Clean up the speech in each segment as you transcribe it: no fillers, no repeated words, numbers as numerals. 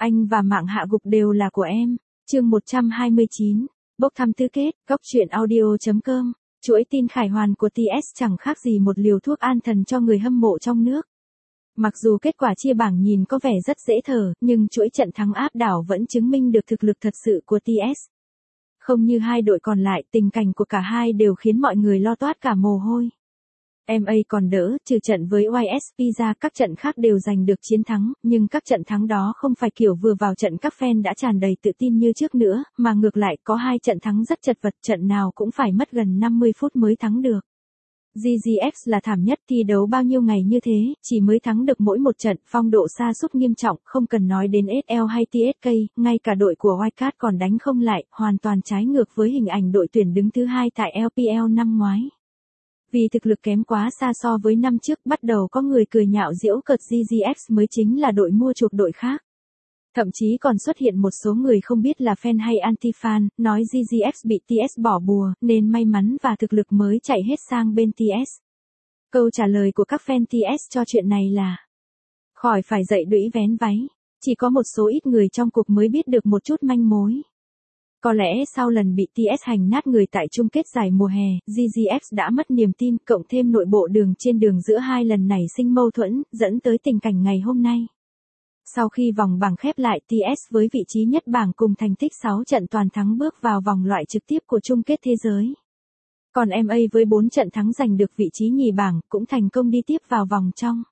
Anh và mạng hạ gục đều là của em. Chương 129. Bốc thăm tứ kết. Góc truyện audio.com. Chuỗi tin khải hoàn của TS chẳng khác gì một liều thuốc an thần cho người hâm mộ trong nước. Mặc dù kết quả chia bảng nhìn có vẻ rất dễ thở, nhưng chuỗi trận thắng áp đảo vẫn chứng minh được thực lực thật sự của TS. Không như hai đội còn lại, tình cảnh của cả hai đều khiến mọi người lo toát cả mồ hôi. MA còn đỡ, trừ trận với YSP ra các trận khác đều giành được chiến thắng, nhưng các trận thắng đó không phải kiểu vừa vào trận các fan đã tràn đầy tự tin như trước nữa, mà ngược lại có hai trận thắng rất chật vật, trận nào cũng phải mất gần 50 phút mới thắng được. GGX là thảm nhất, thi đấu bao nhiêu ngày như thế, chỉ mới thắng được mỗi một trận, phong độ sa sút nghiêm trọng, không cần nói đến SL hay TSK, ngay cả đội của Wildcard còn đánh không lại, hoàn toàn trái ngược với hình ảnh đội tuyển đứng thứ hai tại LPL năm ngoái. Vì thực lực kém quá xa so với năm trước, bắt đầu có người cười nhạo giễu cợt GGX mới chính là đội mua chuộc đội khác. Thậm chí còn xuất hiện một số người không biết là fan hay anti-fan, nói GGX bị TS bỏ bùa, nên may mắn và thực lực mới chạy hết sang bên TS. Câu trả lời của các fan TS cho chuyện này là: khỏi phải dậy đũy vén váy, chỉ có một số ít người trong cuộc mới biết được một chút manh mối. Có lẽ sau lần bị TS hành nát người tại chung kết giải mùa hè, GGX đã mất niềm tin, cộng thêm nội bộ trên đường giữa hai lần nảy sinh mâu thuẫn, dẫn tới tình cảnh ngày hôm nay. Sau khi vòng bảng khép lại, TS với vị trí nhất bảng cùng thành tích 6 trận toàn thắng bước vào vòng loại trực tiếp của chung kết thế giới. Còn MA với 4 trận thắng giành được vị trí nhì bảng, cũng thành công đi tiếp vào vòng trong.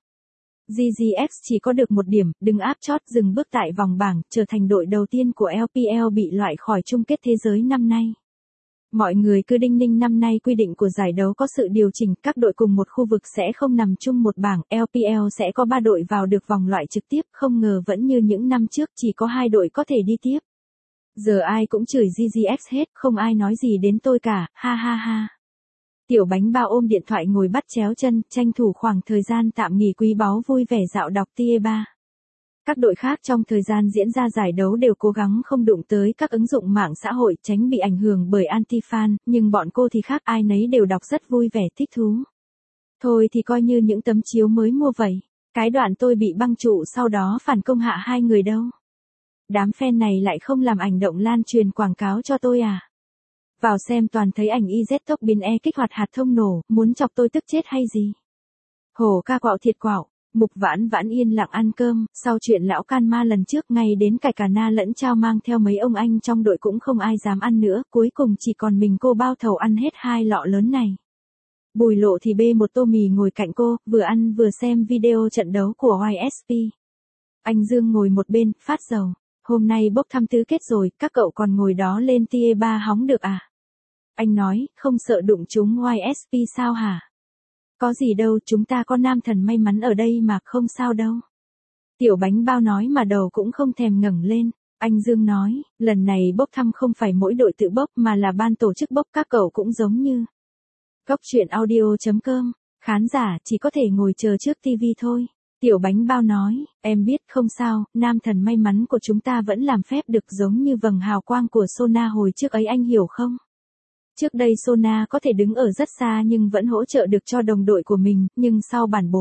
GGX chỉ có được một điểm, đứng áp chót, dừng bước tại vòng bảng, trở thành đội đầu tiên của LPL bị loại khỏi chung kết thế giới năm nay. Mọi người cứ đinh ninh năm nay quy định của giải đấu có sự điều chỉnh, các đội cùng một khu vực sẽ không nằm chung một bảng, LPL sẽ có 3 đội vào được vòng loại trực tiếp, không ngờ vẫn như những năm trước chỉ có 2 đội có thể đi tiếp. Giờ ai cũng chửi GGX hết, không ai nói gì đến tôi cả, ha ha ha. Tiểu bánh bao ôm điện thoại ngồi bắt chéo chân, tranh thủ khoảng thời gian tạm nghỉ quý báu vui vẻ dạo đọc Tie 3. Các đội khác trong thời gian diễn ra giải đấu đều cố gắng không đụng tới các ứng dụng mạng xã hội, tránh bị ảnh hưởng bởi anti-fan, nhưng bọn cô thì khác, ai nấy đều đọc rất vui vẻ thích thú. Thôi thì coi như những tấm chiếu mới mua vậy. Cái đoạn tôi bị băng trụ sau đó phản công hạ hai người đâu. Đám fan này lại không làm ảnh động lan truyền quảng cáo cho tôi à? Vào xem toàn thấy ảnh IZ tốc biến kích hoạt hạt thông nổ, muốn chọc tôi tức chết hay gì? Hổ ca quạo thiệt quạo. Mục Vãn Vãn yên lặng ăn cơm, sau chuyện lão can ma lần trước, ngay đến cải cà na lẫn chao mang theo mấy ông anh trong đội cũng không ai dám ăn nữa, cuối cùng chỉ còn mình cô bao thầu ăn hết 2 lọ lớn này. Bùi Lộ thì bê một tô mì ngồi cạnh cô, vừa ăn vừa xem video trận đấu của YSP. Anh Dương ngồi một bên, phát dầu. Hôm nay bốc thăm tứ kết rồi, các cậu còn ngồi đó lên Tie 3 hóng được à? Anh nói, không sợ đụng chúng YSP sao hả? Có gì đâu, chúng ta có nam thần may mắn ở đây mà, không sao đâu. Tiểu bánh bao nói mà đầu cũng không thèm ngẩng lên. Anh Dương nói, lần này bốc thăm không phải mỗi đội tự bốc mà là ban tổ chức bốc, các cậu cũng giống như. Góc truyện audio.com, khán giả chỉ có thể ngồi chờ trước TV thôi. Tiểu bánh bao nói, em biết không sao, nam thần may mắn của chúng ta vẫn làm phép được giống như vầng hào quang của Sona hồi trước ấy, anh hiểu không? Trước đây Sona có thể đứng ở rất xa nhưng vẫn hỗ trợ được cho đồng đội của mình, nhưng sau bản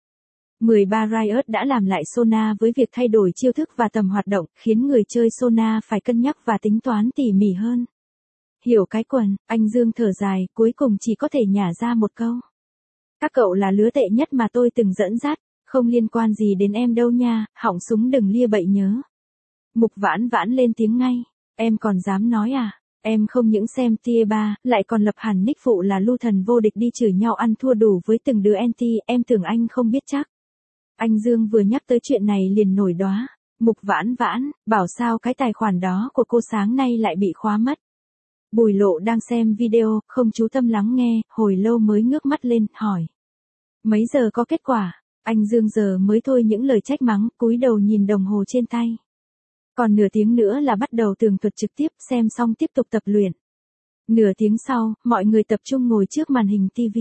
4.13 Riot đã làm lại Sona với việc thay đổi chiêu thức và tầm hoạt động, khiến người chơi Sona phải cân nhắc và tính toán tỉ mỉ hơn. Hiểu cái quần, anh Dương thở dài, cuối cùng chỉ có thể nhả ra một câu. Các cậu là lứa tệ nhất mà tôi từng dẫn dắt, không liên quan gì đến em đâu nha, hỏng súng đừng lia bậy nhớ. Mục Vãn Vãn lên tiếng ngay, em còn dám nói à? Em không những xem Tie 3, lại còn lập hẳn nick phụ là Lưu Thần Vô Địch đi chửi nhau ăn thua đủ với từng đứa anti, em tưởng anh không biết chắc. Anh Dương vừa nhắc tới chuyện này liền nổi đoá. Mục Vãn Vãn, bảo sao cái tài khoản đó của cô sáng nay lại bị khóa mất. Bùi Lộ đang xem video, không chú tâm lắng nghe, hồi lâu mới ngước mắt lên, hỏi. Mấy giờ có kết quả? Anh Dương giờ mới thôi những lời trách mắng, cúi đầu nhìn đồng hồ trên tay. Còn nửa tiếng nữa là bắt đầu tường thuật trực tiếp, xem xong tiếp tục tập luyện. Nửa tiếng sau, mọi người tập trung ngồi trước màn hình TV.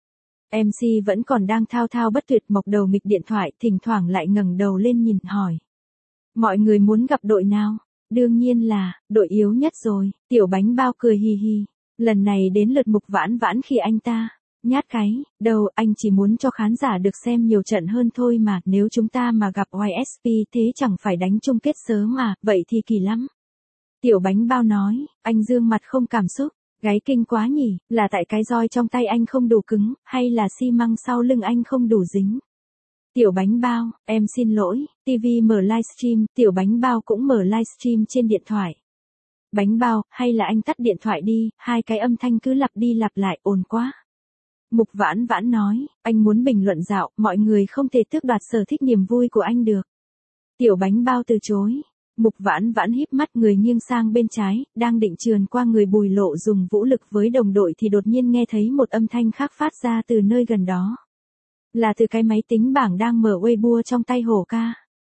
MC vẫn còn đang thao thao bất tuyệt mộc đầu nghịch điện thoại, thỉnh thoảng lại ngẩng đầu lên nhìn hỏi. Mọi người muốn gặp đội nào? Đương nhiên là, đội yếu nhất rồi, tiểu bánh bao cười hì hì. Lần này đến lượt Mục Vãn Vãn khi anh ta Nhát cái, đâu, anh chỉ muốn cho khán giả được xem nhiều trận hơn thôi mà, nếu chúng ta mà gặp YSP thế chẳng phải đánh chung kết sớm à, vậy thì kỳ lắm. Tiểu bánh bao nói, anh dương mặt không cảm xúc, gáy kinh quá nhỉ, là tại cái roi trong tay anh không đủ cứng, hay là xi măng sau lưng anh không đủ dính. Tiểu bánh bao, em xin lỗi, TV mở livestream, tiểu bánh bao cũng mở livestream trên điện thoại. Bánh bao, hay là anh tắt điện thoại đi, hai cái âm thanh cứ lặp đi lặp lại ồn quá. Mục Vãn Vãn nói, anh muốn bình luận dạo, mọi người không thể tước đoạt sở thích niềm vui của anh được. Tiểu bánh bao từ chối. Mục Vãn Vãn híp mắt, người nghiêng sang bên trái, đang định trườn qua người Bùi Lộ dùng vũ lực với đồng đội thì đột nhiên nghe thấy một âm thanh khác phát ra từ nơi gần đó. Là từ cái máy tính bảng đang mở Weibo trong tay Hổ Ca.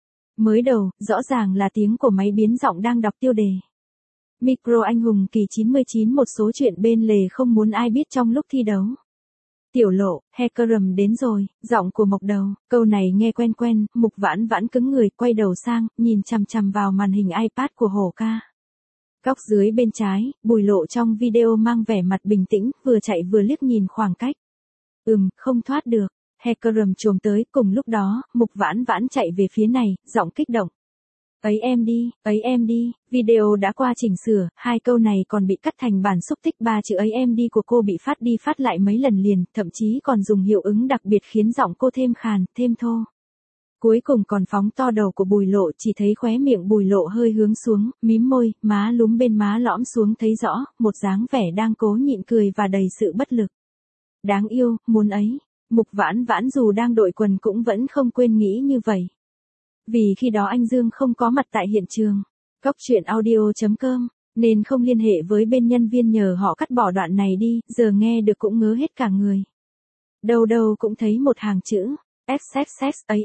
Mới đầu, rõ ràng là tiếng của máy biến giọng đang đọc tiêu đề. Micro anh hùng kỳ 99, một số chuyện bên lề không muốn ai biết trong lúc thi đấu. Tiểu Lộ, Hackerram đến rồi, giọng của Mộc Đầu, câu này nghe quen quen, Mục Vãn Vãn cứng người, quay đầu sang, nhìn chằm chằm vào màn hình iPad của Hổ Ca. Góc dưới bên trái, Bùi Lộ trong video mang vẻ mặt bình tĩnh, vừa chạy vừa liếc nhìn khoảng cách. Không thoát được. Hackerram chồm tới, cùng lúc đó, Mục Vãn Vãn chạy về phía này, giọng kích động. Ấy em đi, video đã qua chỉnh sửa, hai câu này còn bị cắt thành bản xúc tích, ba chữ ấy em đi của cô bị phát đi phát lại mấy lần liền, thậm chí còn dùng hiệu ứng đặc biệt khiến giọng cô thêm khàn, thêm thô. Cuối cùng còn phóng to đầu của Bùi Lộ, chỉ thấy khóe miệng Bùi Lộ hơi hướng xuống, mím môi, má lúm bên má lõm xuống thấy rõ, một dáng vẻ đang cố nhịn cười và đầy sự bất lực. Đáng yêu, muốn ấy. Mục Vãn Vãn dù đang đội quần cũng vẫn không quên nghĩ như vậy. Vì khi đó anh Dương không có mặt tại hiện trường. Góc truyện audio.com, nên không liên hệ với bên nhân viên nhờ họ cắt bỏ đoạn này đi, giờ nghe được cũng ngớ hết cả người. Đâu đâu cũng thấy một hàng chữ, XXX, ấy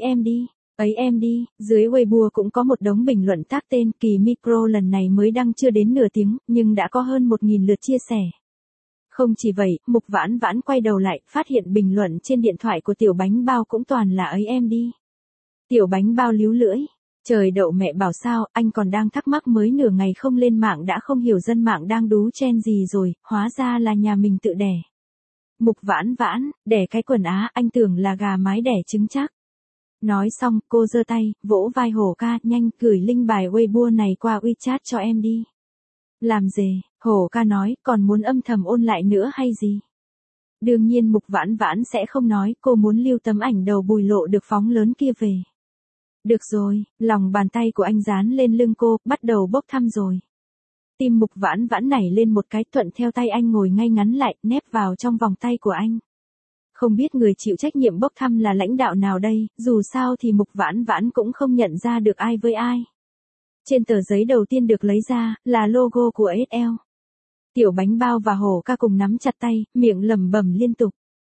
em đi, dưới Weibo cũng có một đống bình luận tác tên, kỳ micro lần này mới đăng chưa đến nửa tiếng, nhưng đã có hơn 1.000 lượt chia sẻ. Không chỉ vậy, Mục Vãn Vãn quay đầu lại, phát hiện bình luận trên điện thoại của tiểu bánh bao cũng toàn là ấy em đi. Tiểu bánh bao líu lưỡi. Trời đậu mẹ bảo sao, anh còn đang thắc mắc mới nửa ngày không lên mạng đã không hiểu dân mạng đang đú chen gì rồi, hóa ra là nhà mình tự đẻ. Mục Vãn Vãn, đẻ cái quần á, anh tưởng là gà mái đẻ trứng chắc. Nói xong, cô giơ tay, vỗ vai Hổ Ca, nhanh, gửi link bài Weibo này qua WeChat cho em đi. Làm gì? Hổ Ca nói, còn muốn âm thầm ôn lại nữa hay gì? Đương nhiên Mục Vãn Vãn sẽ không nói, cô muốn lưu tấm ảnh đầu Bùi Lộ được phóng lớn kia về. Được rồi, lòng bàn tay của anh dán lên lưng cô, bắt đầu bốc thăm rồi. Tim Mục Vãn Vãn nảy lên một cái, thuận theo tay anh ngồi ngay ngắn lại, nép vào trong vòng tay của anh. Không biết người chịu trách nhiệm bốc thăm là lãnh đạo nào đây, dù sao thì Mục Vãn Vãn cũng không nhận ra được ai với ai. Trên tờ giấy đầu tiên được lấy ra, là logo của SL. Tiểu bánh bao và Hổ Ca cùng nắm chặt tay, miệng lẩm bẩm liên tục.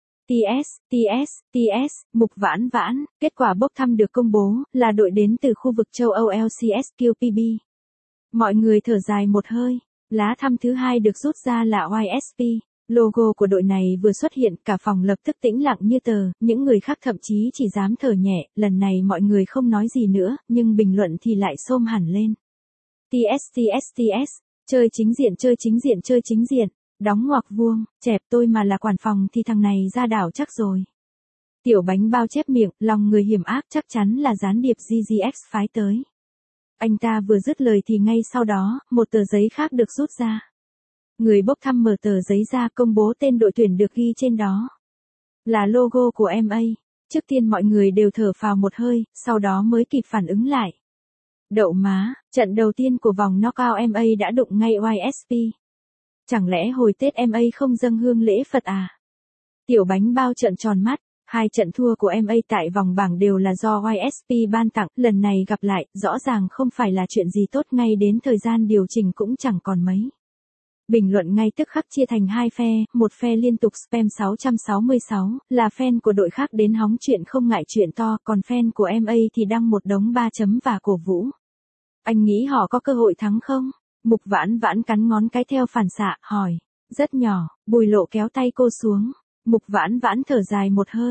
TS, Mục Vãn Vãn, kết quả bốc thăm được công bố, là đội đến từ khu vực châu Âu LCSQPB. Mọi người thở dài một hơi, lá thăm thứ hai được rút ra là YSP. Logo của đội này vừa xuất hiện, cả phòng lập tức tĩnh lặng như tờ, những người khác thậm chí chỉ dám thở nhẹ, lần này mọi người không nói gì nữa, nhưng bình luận thì lại xôm hẳn lên. TS, chơi chính diện. Đóng ngoặc vuông, chẹp tôi mà là quản phòng thì thằng này ra đảo chắc rồi. Tiểu bánh bao chép miệng, lòng người hiểm ác, chắc chắn là gián điệp GGX phái tới. Anh ta vừa dứt lời thì ngay sau đó, một tờ giấy khác được rút ra. Người bốc thăm mở tờ giấy ra, công bố tên đội tuyển được ghi trên đó. Là logo của MA. Trước tiên mọi người đều thở phào một hơi, sau đó mới kịp phản ứng lại. Đậu má, trận đầu tiên của vòng knockout MA đã đụng ngay YSP. Chẳng lẽ hồi Tết MA không dâng hương lễ Phật à? Tiểu bánh bao trợn tròn mắt, hai trận thua của MA tại vòng bảng đều là do YSP ban tặng, lần này gặp lại, rõ ràng không phải là chuyện gì tốt, ngay đến thời gian điều chỉnh cũng chẳng còn mấy. Bình luận ngay tức khắc chia thành hai phe, một phe liên tục spam 666, là fan của đội khác đến hóng chuyện không ngại chuyện to, còn fan của MA thì đăng một đống 3 chấm và cổ vũ. Anh nghĩ họ có cơ hội thắng không? Mục Vãn Vãn cắn ngón cái theo phản xạ, hỏi. Rất nhỏ, Bùi Lộ kéo tay cô xuống. Mục Vãn Vãn thở dài một hơi.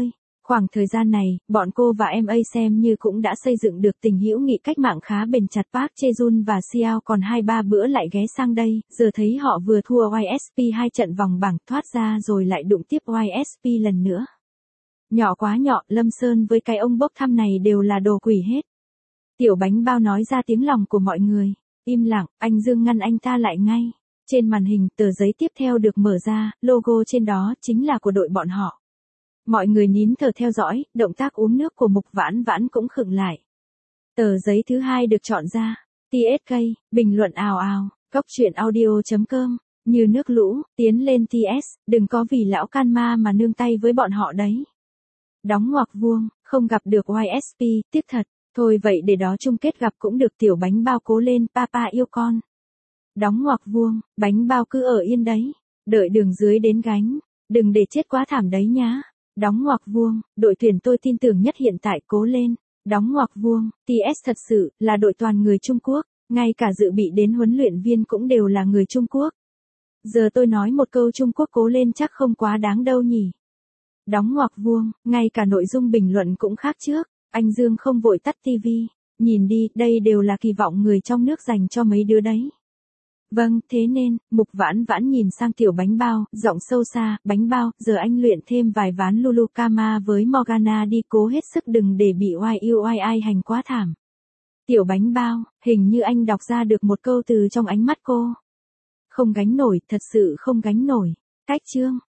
Khoảng thời gian này, bọn cô và em A xem như cũng đã xây dựng được tình hữu nghị cách mạng khá bền chặt. Park Chae-jun và Xiao còn 2-3 bữa lại ghé sang đây, giờ thấy họ vừa thua YSP 2 trận vòng bảng thoát ra rồi lại đụng tiếp YSP lần nữa. Nhỏ quá nhỏ, Lâm Sơn với cái ông bốc thăm này đều là đồ quỷ hết. Tiểu bánh bao nói ra tiếng lòng của mọi người. Im lặng, anh Dương ngăn anh ta lại ngay. Trên màn hình, tờ giấy tiếp theo được mở ra, logo trên đó chính là của đội bọn họ. Mọi người nín thở theo dõi, động tác uống nước của Mục Vãn Vãn cũng khựng lại. Tờ giấy thứ hai được chọn ra. TSK, bình luận ào ào, cóc truyện audio.com, như nước lũ, tiến lên TS, đừng có vì lão can ma mà nương tay với bọn họ đấy. Đóng ngoặc vuông, không gặp được YSP, tiếc thật, thôi vậy để đó chung kết gặp cũng được. Tiểu bánh bao cố lên, papa yêu con. Đóng ngoặc vuông, bánh bao cứ ở yên đấy, đợi đường dưới đến gánh, đừng để chết quá thảm đấy nhá. Đóng ngoặc vuông, đội tuyển tôi tin tưởng nhất hiện tại, cố lên. Đóng ngoặc vuông, TS thật sự là đội toàn người Trung Quốc, ngay cả dự bị đến huấn luyện viên cũng đều là người Trung Quốc. Giờ tôi nói một câu Trung Quốc cố lên chắc không quá đáng đâu nhỉ. Đóng ngoặc vuông, ngay cả nội dung bình luận cũng khác trước. Anh Dương không vội tắt tivi, nhìn đi, đây đều là kỳ vọng người trong nước dành cho mấy đứa đấy. Vâng, thế nên, Mục Vãn Vãn nhìn sang tiểu bánh bao, giọng sâu xa, bánh bao, giờ anh luyện thêm vài ván Lulukama với Morgana đi, cố hết sức đừng để bị YUYI hành quá thảm. Tiểu bánh bao, hình như anh đọc ra được một câu từ trong ánh mắt cô. Không gánh nổi, thật sự không gánh nổi. Cách chương.